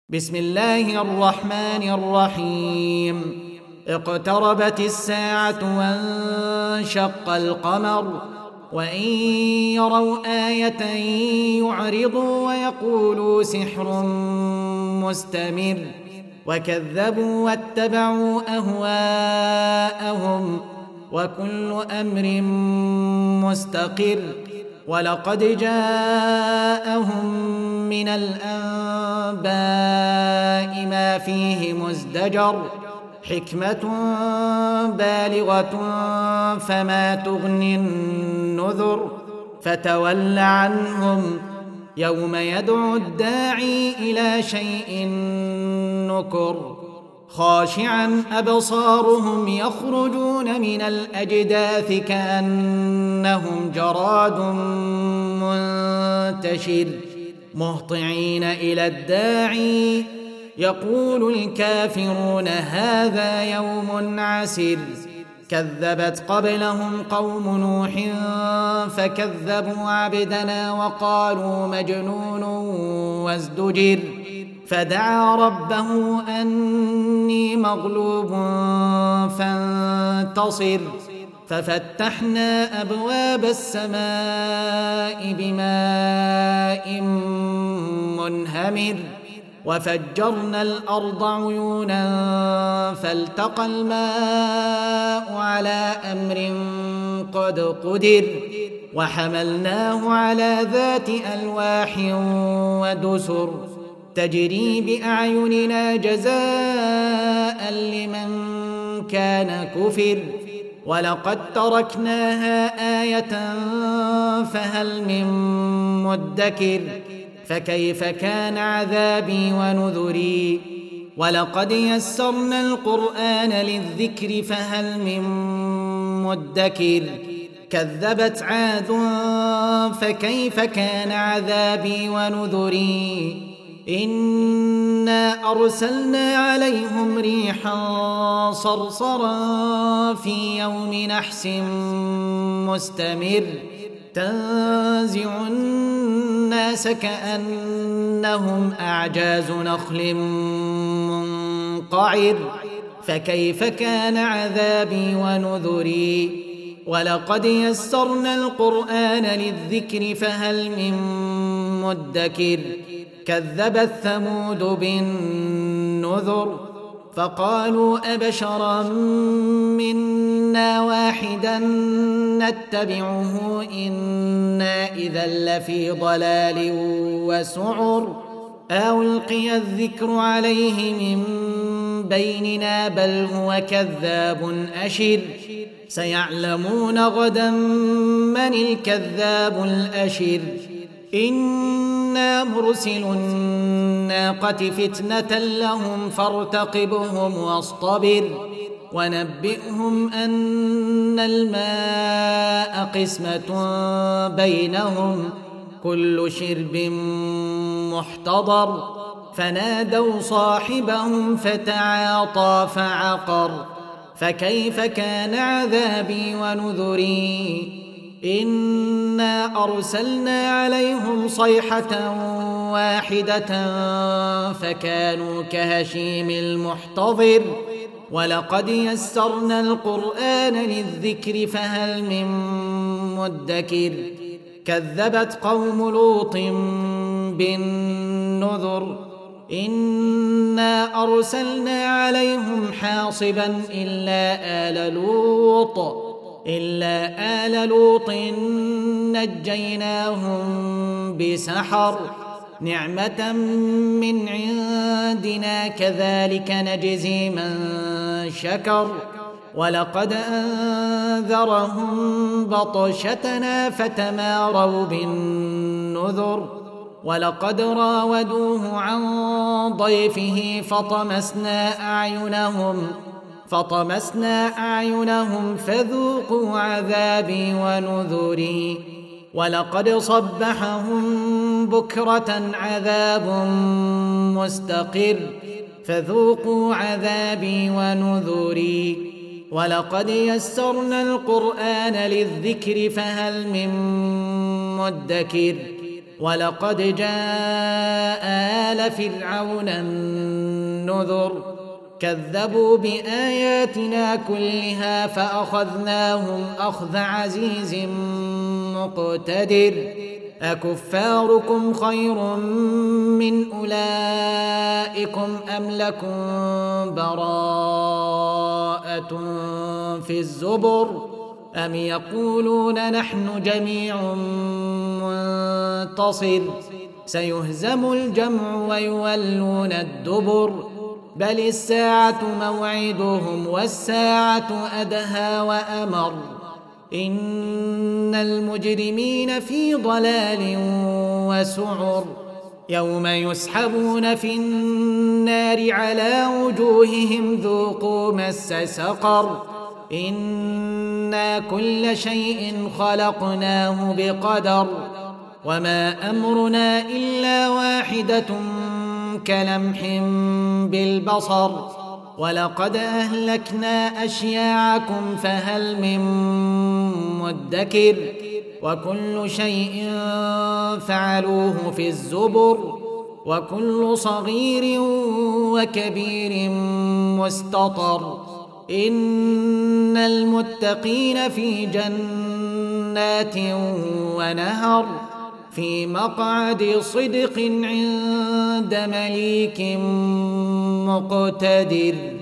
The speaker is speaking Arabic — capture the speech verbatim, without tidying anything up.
بسم الله الرحمن الرحيم اقتربت الساعة وانشق القمر وإن يروا آية يعرضوا ويقولوا سحر مستمر وكذبوا واتبعوا أهواءهم وكل أمر مستقر ولقد جاءهم من الأنباء ما فيه مزدجر حكمة بالغة فما تغني النذر فتول عنهم يوم يدعو الداعي إلى شيء نكر خاشعا أبصارهم يخرجون من الأجداث كأنهم جراد منتشر مهطعين إلى الداعي يقول الكافرون هذا يوم عسر كذبت قبلهم قوم نوح فكذبوا عبدنا وقالوا مجنون وازدجر فدعا ربه أني مغلوب فانتصر ففتحنا أبواب السماء بماء منهمر وفجرنا الأرض عيونا فالتقى الماء على أمر قد قدر وحملناه على ذات ألواح ودسر تجري بأعيننا جزاء لمن كان كفر ولقد تركناها آية فهل من مدكر فكيف كان عذابي ونذري ولقد يسرنا القرآن للذكر فهل من مدكر كذبت عاد فكيف كان عذابي ونذري إنا أرسلنا عليهم ريحا صرصرا في يوم نحس مستمر تنزع الناس كأنهم أعجاز نخل منقعر فكيف كان عذابي ونذري ولقد يسرنا القرآن للذكر فهل من مدكر كذبت ثمود بالنذر فقالوا أبشرا منا واحدا نتبعه إنا إذا لفي ضلال وسعر أو ألقي الذكر عليه من بيننا بل هو كذاب أشر سيعلمون غدا من الكذاب الأشر إنا مرسل الناقة فتنة لهم فارتقبهم واصطبر ونبئهم أن الماء قسمة بينهم كل شرب محتضر فنادوا صاحبهم فتعاطى فعقر فكيف كان عذابي ونذري إنا أرسلنا عليهم صيحة واحدة فكانوا كهشيم المحتضر ولقد يسرنا القرآن للذكر فهل من مدكر كذبت قوم لوط بالنذر إنا أرسلنا عليهم حاصبا إلا آل لوط إلا آل لوط نجيناهم بسحر نعمة من عندنا كذلك نجزي من شكر ولقد أنذرهم بطشتنا فتماروا بالنذر ولقد راودوه عن ضيفه فطمسنا أعينهم فطمسنا أعينهم فذوقوا عذابي ونذري ولقد صبحهم بكرة عذاب مستقر فذوقوا عذابي ونذري ولقد يسرنا القرآن للذكر فهل من مدكر ولقد جاء آل فرعون النذر كذبوا بآياتنا كلها فأخذناهم أخذ عزيز مقتدر أكفاركم خير من أولئكم أم لكم براءة في الزبر أم يقولون نحن جميع منتصر سيهزم الجمع ويولون الدبر بل الساعة موعدهم والساعة أدهى وأمر إن المجرمين في ضلال وسعر يوم يسحبون في النار على وجوههم ذوقوا مس سقر إنا كل شيء خلقناه بقدر وما أمرنا إلا واحدة كلمح بالبصر ولقد أهلكنا أشياعكم فهل من مدكر وكل شيء فعلوه في الزبر وكل صغير وكبير مستطر إن المتقين في جنات ونهر في مقعد صدق عند مليك مقتدر.